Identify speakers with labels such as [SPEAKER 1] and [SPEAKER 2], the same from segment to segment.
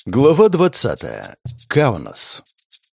[SPEAKER 1] Глава 20. Каунас.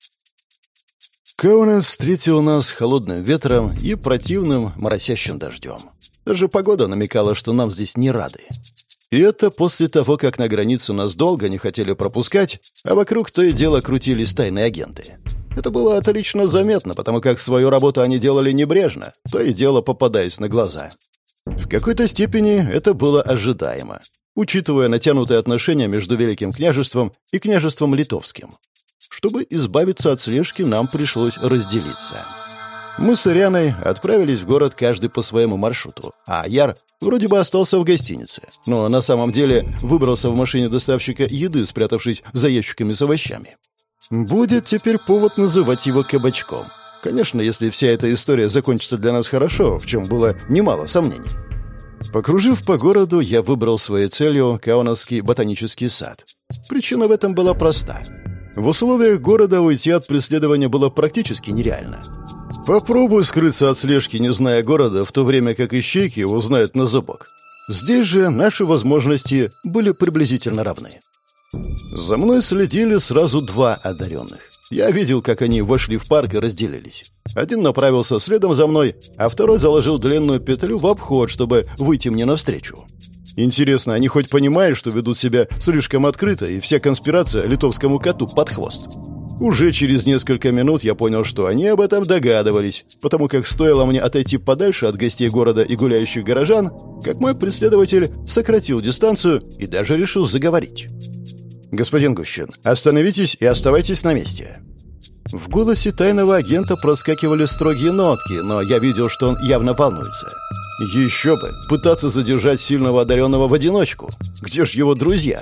[SPEAKER 1] Каунас встретил нас холодным ветром и противным моросящим дождем. Даже погода намекала, что нам здесь не рады. И это после того, как на границу нас долго не хотели пропускать, а вокруг то и дело крутились тайные агенты. Это было отлично заметно, потому как свою работу они делали небрежно, то и дело попадаясь на глаза. В какой-то степени это было ожидаемо, учитывая натянутые отношения между Великим княжеством и княжеством Литовским. Чтобы избавиться от слежки, нам пришлось разделиться. Мы с Ирианой отправились в город каждый по своему маршруту, а Яр вроде бы остался в гостинице, но на самом деле выбрался в машине доставщика еды, спрятавшись за ящиками с овощами. Будет теперь повод называть его кабачком. Конечно, если вся эта история закончится для нас хорошо, в чем было немало сомнений. Покружив по городу, я выбрал своей целью Каунасский ботанический сад. Причина в этом была проста. В условиях города уйти от преследования было практически нереально. Попробуй скрыться от слежки, не зная города, в то время как ищейки его знают на зубок. Здесь же наши возможности были приблизительно равны. За мной следили сразу два одаренных. Я видел, как они вошли в парк и разделились. Один направился следом за мной, а второй заложил длинную петлю в обход, чтобы выйти мне навстречу. Интересно, они хоть понимают, что ведут себя слишком открыто, и вся конспирация литовскому коту под хвост? Уже через несколько минут я понял, что они об этом догадывались, потому как стоило мне отойти подальше от гостей города и гуляющих горожан, как мой преследователь сократил дистанцию и даже решил заговорить. «Господин Гущин, остановитесь и оставайтесь на месте». В голосе тайного агента проскакивали строгие нотки, но я видел, что он явно волнуется. Еще бы, пытаться задержать сильного одаренного в одиночку. Где ж его друзья?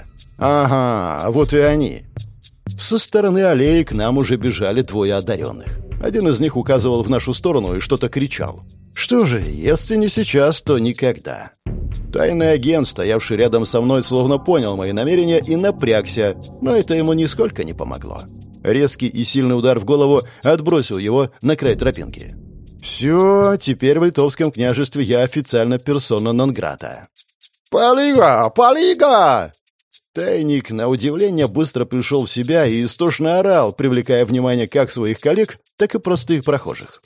[SPEAKER 1] Ага, вот и они. Со стороны аллеи к нам уже бежали двое одаренных. Один из них указывал в нашу сторону и что-то кричал. Что же, если не сейчас, то никогда. Тайный агент, стоявший рядом со мной, словно понял мои намерения и напрягся, но это ему нисколько не помогло. Резкий и сильный удар в голову отбросил его на край тропинки. «Все, теперь в Литовском княжестве я официально персона нон-грата». «Полига! Полига!» Тайник, на удивление, быстро пришел в себя и истошно орал, привлекая внимание как своих коллег, так и простых прохожих.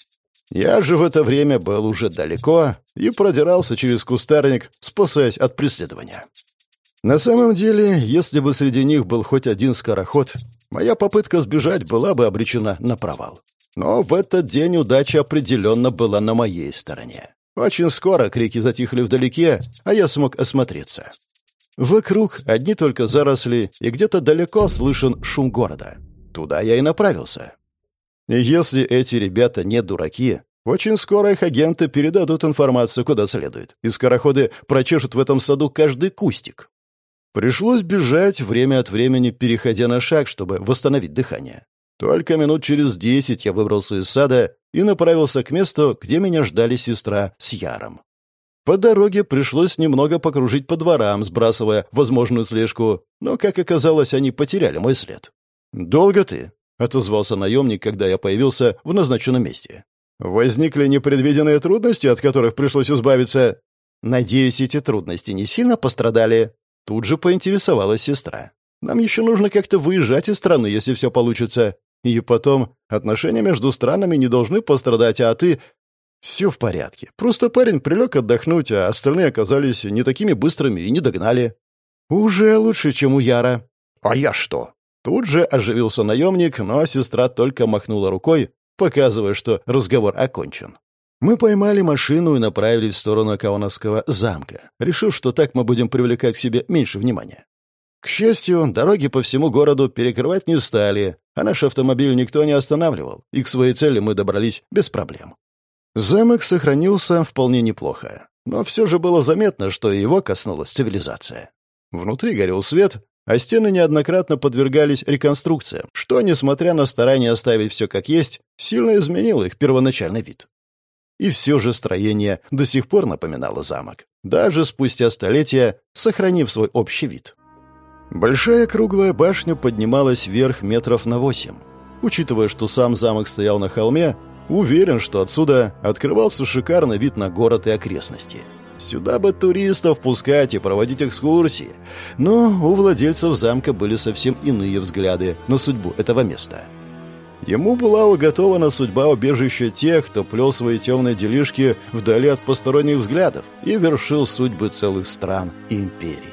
[SPEAKER 1] Я же в это время был уже далеко и продирался через кустарник, спасаясь от преследования. На самом деле, если бы среди них был хоть один скороход, моя попытка сбежать была бы обречена на провал. Но в этот день удача определенно была на моей стороне. Очень скоро крики затихли вдалеке, а я смог осмотреться. Вокруг одни только заросли, и где-то далеко слышен шум города. Туда я и направился. И если эти ребята не дураки, очень скоро их агенты передадут информацию куда следует, и скороходы прочешут в этом саду каждый кустик. Пришлось бежать, время от времени переходя на шаг, чтобы восстановить дыхание. Только минут через 10 я выбрался из сада и направился к месту, где меня ждали сестра с Яром. По дороге пришлось немного покружить по дворам, сбрасывая возможную слежку, но, как оказалось, они потеряли мой след. «Долго ты?» — отозвался наемник, когда я появился в назначенном месте. «Возникли непредвиденные трудности, от которых пришлось избавиться?» «Надеюсь, эти трудности не сильно пострадали?» Тут же поинтересовалась сестра. «Нам еще нужно как-то выезжать из страны, если все получится. И потом, отношения между странами не должны пострадать, а ты...» «Все в порядке. Просто парень прилег отдохнуть, а остальные оказались не такими быстрыми и не догнали». «Уже лучше, чем у Яра». «А я что?» Тут же оживился наемник, но сестра только махнула рукой, показывая, что разговор окончен. Мы поймали машину и направились в сторону Каунасского замка, решив, что так мы будем привлекать к себе меньше внимания. К счастью, дороги по всему городу перекрывать не стали, а наш автомобиль никто не останавливал, и к своей цели мы добрались без проблем. Замок сохранился вполне неплохо, но все же было заметно, что его коснулась цивилизация. Внутри горел свет, а стены неоднократно подвергались реконструкциям, что, несмотря на старание оставить все как есть, сильно изменило их первоначальный вид. И все же строение до сих пор напоминало замок, даже спустя столетия сохранив свой общий вид. Большая круглая башня поднималась вверх метров на 8. Учитывая, что сам замок стоял на холме, уверен, что отсюда открывался шикарный вид на город и окрестности. Сюда бы туристов пускать и проводить экскурсии. Но у владельцев замка были совсем иные взгляды на судьбу этого места. Ему была уготована судьба убежища тех, кто плел свои темные делишки вдали от посторонних взглядов и вершил судьбы целых стран и империй.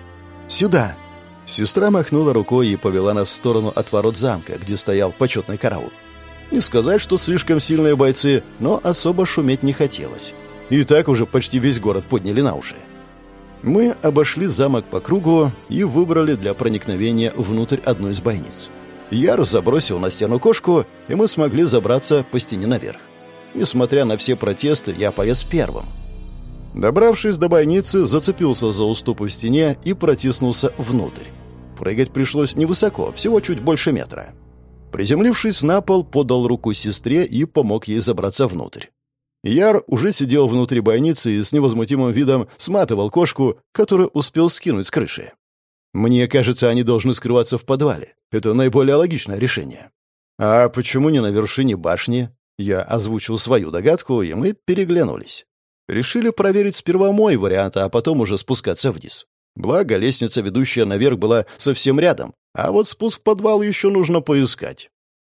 [SPEAKER 1] «Сюда!» Сестра махнула рукой и повела нас в сторону от ворот замка, где стоял почетный караул. Не сказать, что слишком сильные бойцы, но особо шуметь не хотелось. И так уже почти весь город подняли на уши. Мы обошли замок по кругу и выбрали для проникновения внутрь одну из бойниц. Яр забросил на стену кошку, и мы смогли забраться по стене наверх. Несмотря на все протесты, я полез первым. Добравшись до бойницы, зацепился за уступы в стене и протиснулся внутрь. Прыгать пришлось невысоко, всего чуть больше метра. Приземлившись на пол, подал руку сестре и помог ей забраться внутрь. Яр уже сидел внутри бойницы и с невозмутимым видом сматывал кошку, которую успел скинуть с крыши. Мне кажется, они должны скрываться в подвале. Это наиболее логичное решение. А почему не на вершине башни? Я озвучил свою догадку, и мы переглянулись. Решили проверить сперва мой вариант, а потом уже спускаться вниз. Благо, лестница, ведущая наверх, была совсем рядом, а вот спуск в подвал еще нужно поискать.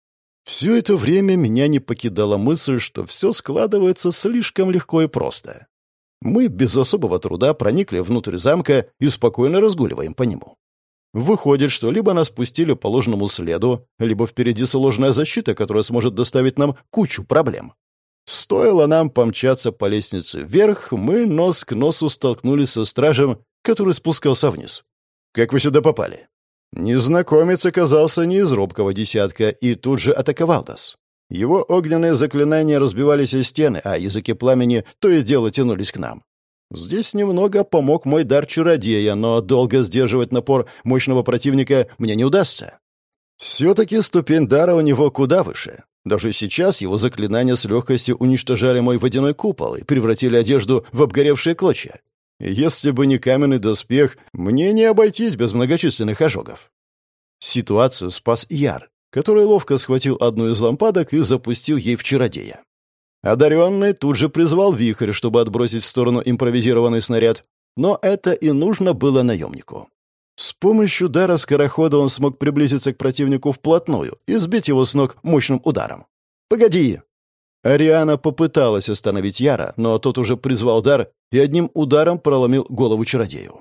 [SPEAKER 1] Все это время меня не покидала мысль, что все складывается слишком легко и просто. Мы без особого труда проникли внутрь замка и спокойно разгуливаем по нему. Выходит, что либо нас пустили по ложному следу, либо впереди сложная защита, которая сможет доставить нам кучу проблем. Стоило нам помчаться по лестнице вверх, мы нос к носу столкнулись со стражем, который спускался вниз. «Как вы сюда попали?» Незнакомец оказался не из робкого десятка и тут же атаковал нас. Его огненные заклинания разбивались о стены, а языки пламени то и дело тянулись к нам. Здесь немного помог мой дар чародея, но долго сдерживать напор мощного противника мне не удастся. Все-таки ступень дара у него куда выше. Даже сейчас его заклинания с легкостью уничтожали мой водяной купол и превратили одежду в обгоревшие клочья. Если бы не каменный доспех, мне не обойтись без многочисленных ожогов. Ситуацию спас Яр, который ловко схватил одну из лампадок и запустил ей в чародея. Одаренный тут же призвал вихрь, чтобы отбросить в сторону импровизированный снаряд, но это и нужно было наемнику. С помощью дара скорохода он смог приблизиться к противнику вплотную и сбить его с ног мощным ударом. «Погоди!» Ариана попыталась остановить Яра, но тот уже призвал дар и одним ударом проломил голову чародею.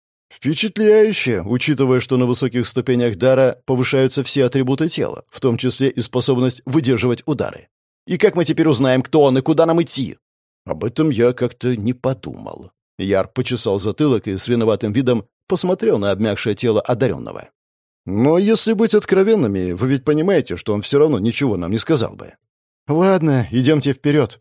[SPEAKER 1] Впечатляюще, учитывая, что на высоких ступенях дара повышаются все атрибуты тела, в том числе и способность выдерживать удары. И как мы теперь узнаем, кто он и куда нам идти? Об этом я как-то не подумал. Яр почесал затылок и с виноватым видом посмотрел на обмякшее тело одаренного. Но если быть откровенными, вы ведь понимаете, что он все равно ничего нам не сказал бы. Ладно, идемте вперед.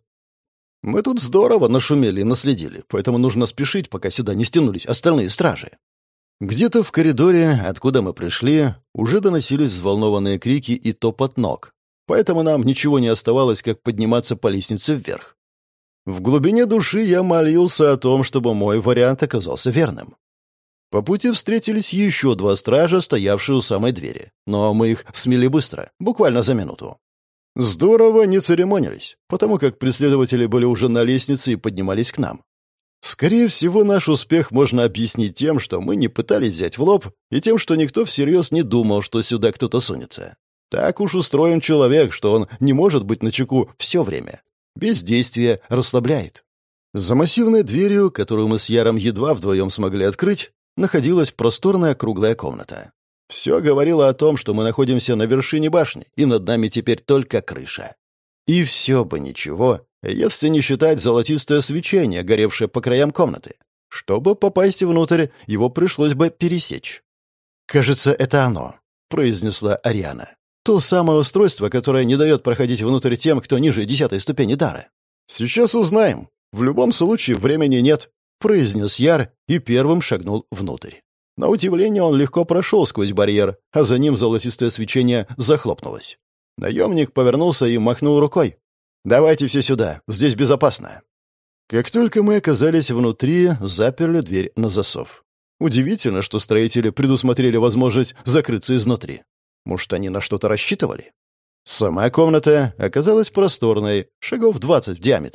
[SPEAKER 1] Мы тут здорово нашумели и наследили, поэтому нужно спешить, пока сюда не стянулись остальные стражи. Где-то в коридоре, откуда мы пришли, уже доносились взволнованные крики и топот ног, поэтому нам ничего не оставалось, как подниматься по лестнице вверх. В глубине души я молился о том, чтобы мой вариант оказался верным. По пути встретились еще два стража, стоявшие у самой двери, но мы их смели быстро, буквально за минуту. Здорово не церемонились, потому как преследователи были уже на лестнице и поднимались к нам. Скорее всего, наш успех можно объяснить тем, что мы не пытались взять в лоб, и тем, что никто всерьез не думал, что сюда кто-то сунется. Так уж устроен человек, что он не может быть начеку все время. Бездействие расслабляет. За массивной дверью, которую мы с Яром едва вдвоем смогли открыть, находилась просторная круглая комната. Все говорило о том, что мы находимся на вершине башни, и над нами теперь только крыша. И все бы ничего, если не считать золотистое свечение, горевшее по краям комнаты. Чтобы попасть внутрь, его пришлось бы пересечь. «Кажется, это оно», — произнесла Ариана. «То самое устройство, которое не дает проходить внутрь тем, кто ниже 10-й ступени дара». «Сейчас узнаем. В любом случае, времени нет», — произнес Яр и первым шагнул внутрь. На удивление он легко прошел сквозь барьер, а за ним золотистое свечение захлопнулось. Наемник повернулся и махнул рукой. «Давайте все сюда, здесь безопасно». Как только мы оказались внутри, заперли дверь на засов. Удивительно, что строители предусмотрели возможность закрыться изнутри. Может, они на что-то рассчитывали? Сама комната оказалась просторной, шагов 20 в диаметре.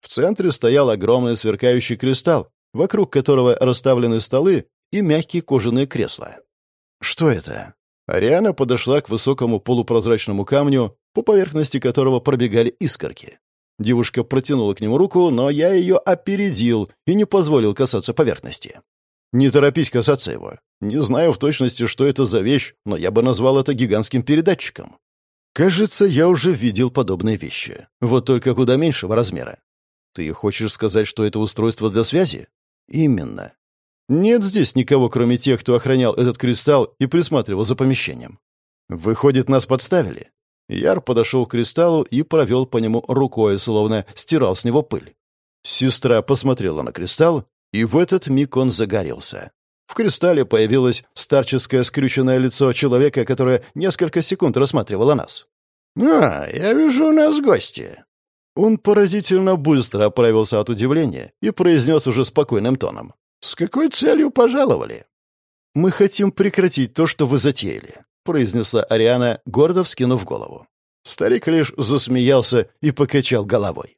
[SPEAKER 1] В центре стоял огромный сверкающий кристалл, вокруг которого расставлены столы и мягкие кожаные кресла. «Что это?» Ариана подошла к высокому полупрозрачному камню, по поверхности которого пробегали искорки. Девушка протянула к нему руку, но я ее опередил и не позволил касаться поверхности. «Не торопись касаться его. Не знаю в точности, что это за вещь, но я бы назвал это гигантским передатчиком. Кажется, я уже видел подобные вещи. Вот только куда меньшего размера. Ты хочешь сказать, что это устройство для связи? Именно. Нет здесь никого, кроме тех, кто охранял этот кристалл и присматривал за помещением. Выходит, нас подставили. Яр подошел к кристаллу и провел по нему рукой, словно стирал с него пыль. Сестра посмотрела на кристалл, и в этот миг он загорелся. В кристалле появилось старческое скрюченное лицо человека, которое несколько секунд рассматривало нас. Я вижу, у нас гости». Он поразительно быстро оправился от удивления и произнес уже спокойным тоном. «С какой целью пожаловали?» «Мы хотим прекратить то, что вы затеяли», — произнесла Ариана, гордо вскинув голову. Старик лишь засмеялся и покачал головой.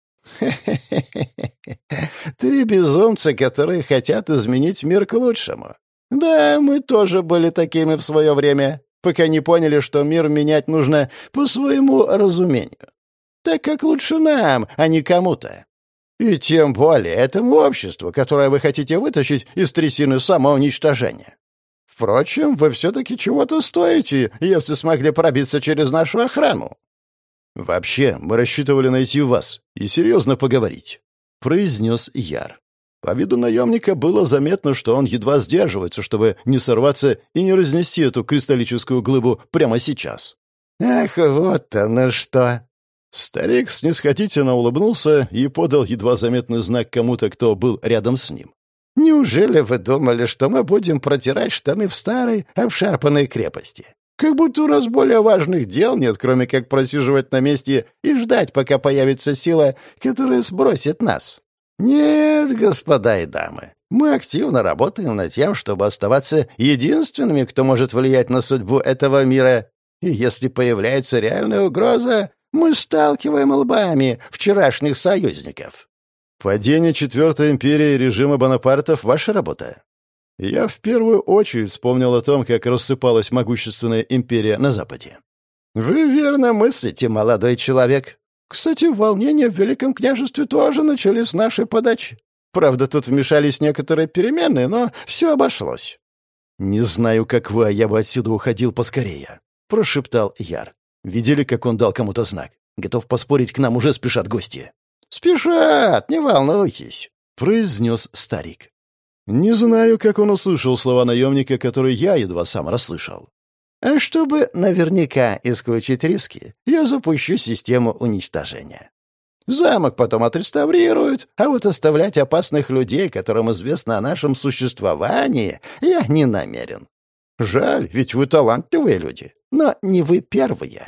[SPEAKER 1] «Три безумца, которые хотят изменить мир к лучшему. Да, мы тоже были такими в свое время, пока не поняли, что мир менять нужно по своему разумению. Так как лучше нам, а не кому-то. И тем более этому обществу, которое вы хотите вытащить из трясины самоуничтожения. Впрочем, вы все-таки чего-то стоите, если смогли пробиться через нашу охрану». «Вообще, мы рассчитывали найти вас и серьезно поговорить», — произнес Яр. По виду наемника было заметно, что он едва сдерживается, чтобы не сорваться и не разнести эту кристаллическую глыбу прямо сейчас. «Ах, вот оно что!» Старик снисходительно улыбнулся и подал едва заметный знак кому-то, кто был рядом с ним. «Неужели вы думали, что мы будем протирать штаны в старой, обшарпанной крепости? Как будто у нас более важных дел нет, кроме как просиживать на месте и ждать, пока появится сила, которая сбросит нас. Нет, господа и дамы, мы активно работаем над тем, чтобы оставаться единственными, кто может влиять на судьбу этого мира. И если появляется реальная угроза, мы сталкиваем лбами вчерашних союзников». «Падение Четвертой империи и режима Бонапартов — ваша работа?» Я в первую очередь вспомнил о том, как рассыпалась могущественная империя на Западе. «Вы верно мыслите, молодой человек. Кстати, волнения в Великом княжестве тоже начались с нашей подачи. Правда, тут вмешались некоторые перемены, но все обошлось». «Не знаю, как вы, а я бы отсюда уходил поскорее», — прошептал Яр. «Видели, как он дал кому-то знак? Готов поспорить, к нам уже спешат гости». «Спешат, не волнуйтесь», — произнес старик. Не знаю, как он услышал слова наемника, которые я едва сам расслышал. «А чтобы наверняка исключить риски, я запущу систему уничтожения. Замок потом отреставрируют, а вот оставлять опасных людей, которым известно о нашем существовании, я не намерен. Жаль, ведь вы талантливые люди, но не вы первые».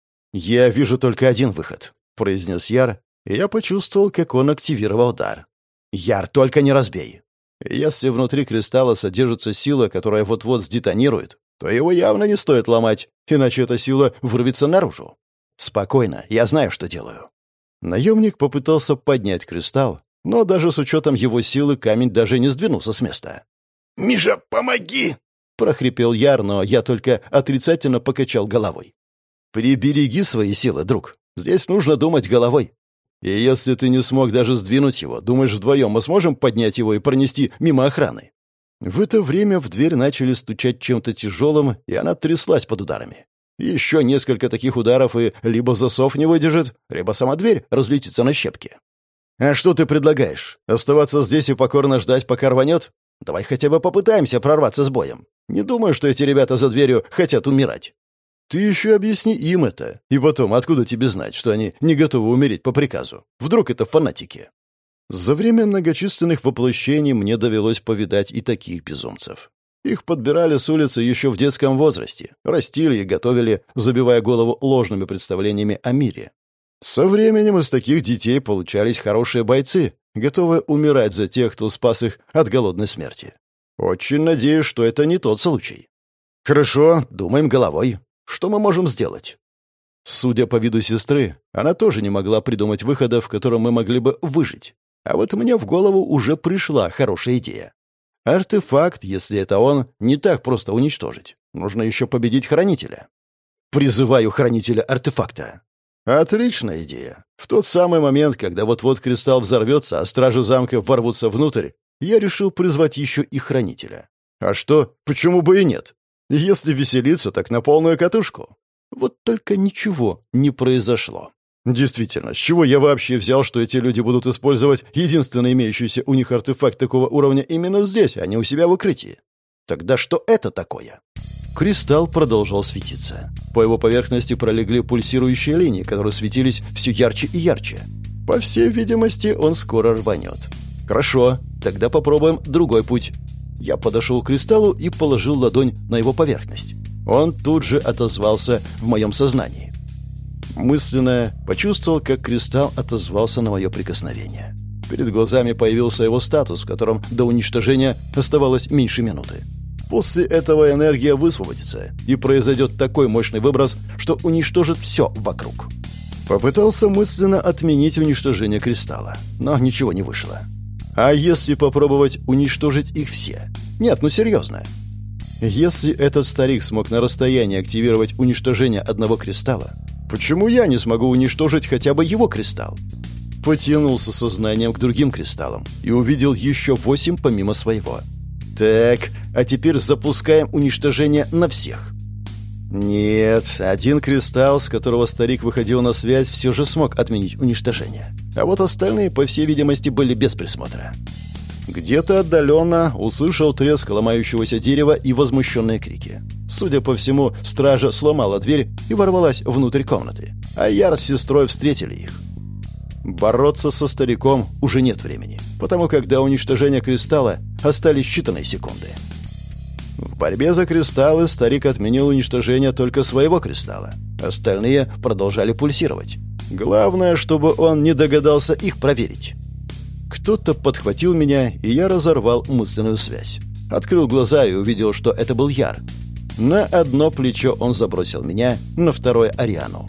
[SPEAKER 1] «Я вижу только один выход», — произнес Яр, и я почувствовал, как он активировал дар. «Яр, только не разбей. Если внутри кристалла содержится сила, которая вот-вот сдетонирует, то его явно не стоит ломать, иначе эта сила вырвется наружу. Спокойно, я знаю, что делаю». Наемник попытался поднять кристалл, но даже с учетом его силы камень даже не сдвинулся с места. «Миша, помоги!» — прохрипел Яр, но я только отрицательно покачал головой. «Прибереги свои силы, друг. Здесь нужно думать головой. И если ты не смог даже сдвинуть его, думаешь, вдвоем мы сможем поднять его и пронести мимо охраны?» В это время в дверь начали стучать чем-то тяжелым, и она тряслась под ударами. Еще несколько таких ударов, и либо засов не выдержит, либо сама дверь разлетится на щепки. «А что ты предлагаешь? Оставаться здесь и покорно ждать, пока рванет? Давай хотя бы попытаемся прорваться с боем. Не думаю, что эти ребята за дверью хотят умирать». «Ты еще объясни им это. И потом, откуда тебе знать, что они не готовы умереть по приказу? Вдруг это фанатики?» За время многочисленных воплощений мне довелось повидать и таких безумцев. Их подбирали с улицы еще в детском возрасте, растили и готовили, забивая голову ложными представлениями о мире. Со временем из таких детей получались хорошие бойцы, готовые умирать за тех, кто спас их от голодной смерти. Очень надеюсь, что это не тот случай. «Хорошо, думаем головой. Что мы можем сделать?» Судя по виду сестры, она тоже не могла придумать выхода, в котором мы могли бы выжить. А вот мне в голову уже пришла хорошая идея. Артефакт, если это он, не так просто уничтожить. Нужно еще победить хранителя. Призываю хранителя артефакта. Отличная идея. В тот самый момент, когда вот-вот кристалл взорвется, а стражи замка ворвутся внутрь, я решил призвать еще и хранителя. А что, почему бы и нет? Если веселиться, так на полную катушку. Вот только ничего не произошло. Действительно, с чего я вообще взял, что эти люди будут использовать единственный имеющийся у них артефакт такого уровня именно здесь, а не у себя в укрытии? Тогда что это такое? Кристалл продолжал светиться. По его поверхности пролегли пульсирующие линии, которые светились все ярче и ярче. По всей видимости, он скоро рванет. Хорошо, тогда попробуем другой путь. Я подошел к кристаллу и положил ладонь на его поверхность. Он тут же отозвался в моем сознании. Мысленно почувствовал, как кристалл отозвался на мое прикосновение. Перед глазами появился его статус, в котором до уничтожения оставалось меньше минуты. После этого энергия высвободится, и произойдет такой мощный выброс, что уничтожит все вокруг. Попытался мысленно отменить уничтожение кристалла, но ничего не вышло. А если попробовать уничтожить их все? Нет, ну серьезно. Если этот старик смог на расстоянии активировать уничтожение одного кристалла, почему я не смогу уничтожить хотя бы его кристалл? Потянулся сознанием к другим кристаллам и увидел еще 8 помимо своего. Так, а теперь запускаем уничтожение на всех. Нет, один кристалл, с которого старик выходил на связь, все же смог отменить уничтожение. А вот остальные, по всей видимости, были без присмотра. Где-то отдаленно услышал треск ломающегося дерева и возмущенные крики. Судя по всему, стража сломала дверь и ворвалась внутрь комнаты, а Яр с сестрой встретили их. Бороться со стариком уже нет времени, потому как до уничтожения кристалла остались считанные секунды. В борьбе за кристаллы старик отменил уничтожение только своего кристалла. Остальные продолжали пульсировать. Главное, чтобы он не догадался их проверить. Кто-то подхватил меня, и я разорвал мысленную связь. Открыл глаза и увидел, что это был Яр. На одно плечо он забросил меня, на второе — Ариану.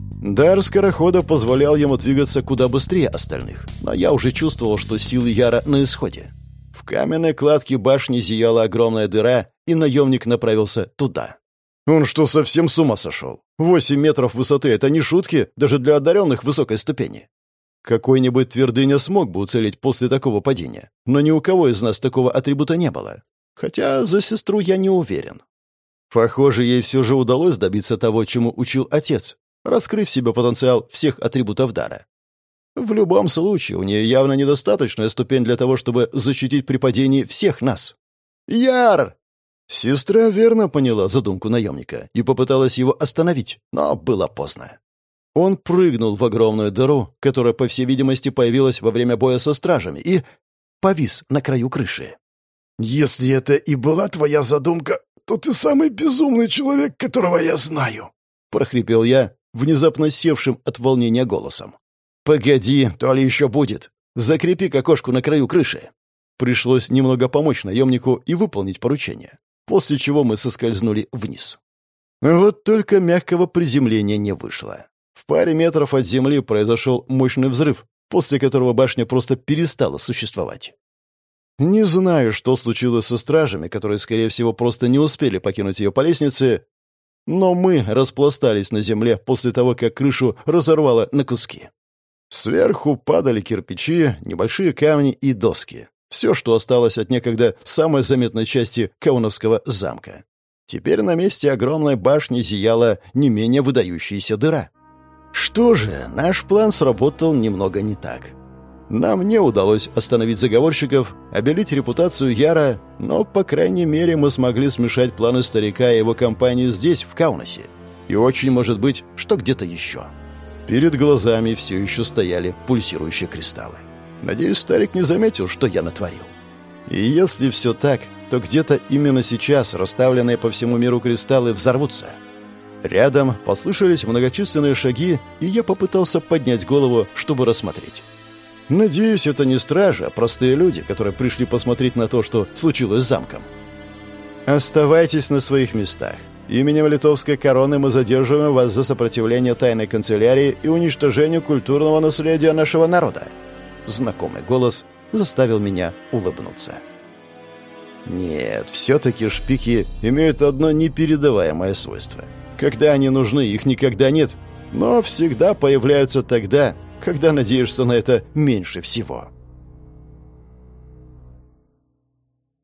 [SPEAKER 1] Дар скорохода позволял ему двигаться куда быстрее остальных, но я уже чувствовал, что силы Яра на исходе. В каменной кладке башни зияла огромная дыра, и наемник направился туда. Он что, совсем с ума сошел? 8 метров высоты — это не шутки, даже для одаренных высокой ступени. Какой-нибудь твердыня смог бы уцелеть после такого падения, но ни у кого из нас такого атрибута не было. Хотя за сестру я не уверен. Похоже, ей все же удалось добиться того, чему учил отец, раскрыв в себе потенциал всех атрибутов дара. В любом случае, у нее явно недостаточная ступень для того, чтобы защитить при падении всех нас. «Яр!» Сестра верно поняла задумку наемника и попыталась его остановить, но было поздно. Он прыгнул в огромную дыру, которая, по всей видимости, появилась во время боя со стражами, и повис на краю крыши.
[SPEAKER 2] «Если это и была твоя задумка, то ты самый безумный человек, которого я знаю»,
[SPEAKER 1] — прохрипел я, внезапно севшим от волнения голосом. «Погоди, то ли еще будет. Закрепи к окошку на краю крыши». Пришлось немного помочь наемнику и выполнить поручение, после чего мы соскользнули вниз. Вот только мягкого приземления не вышло. В паре метров от земли произошел мощный взрыв, после которого башня просто перестала существовать. Не знаю, что случилось со стражами, которые, скорее всего, просто не успели покинуть ее по лестнице, но мы распластались на земле после того, как крышу разорвало на куски. Сверху падали кирпичи, небольшие камни и доски. Все, что осталось от некогда самой заметной части Кауновского замка. Теперь на месте огромной башни зияла не менее выдающаяся дыра. Что же, наш план сработал немного не так. Нам не удалось остановить заговорщиков, обелить репутацию Яра, но, по крайней мере, мы смогли смешать планы старика и его компании здесь, в Каунасе. И очень может быть, что где-то еще. Перед глазами все еще стояли пульсирующие кристаллы. Надеюсь, старик не заметил, что я натворил. И если все так, то где-то именно сейчас расставленные по всему миру кристаллы взорвутся. Рядом послышались многочисленные шаги, и я попытался поднять голову, чтобы рассмотреть. Надеюсь, это не стражи, а простые люди, которые пришли посмотреть на то, что случилось с замком. Оставайтесь на своих местах. Именем литовской короны мы задерживаем вас за сопротивление тайной канцелярии и уничтожению культурного наследия нашего народа». Знакомый голос заставил меня улыбнуться. Нет, все-таки шпики имеют одно непередаваемое свойство. Когда они нужны, их никогда нет, но всегда появляются тогда, когда надеешься на это меньше всего.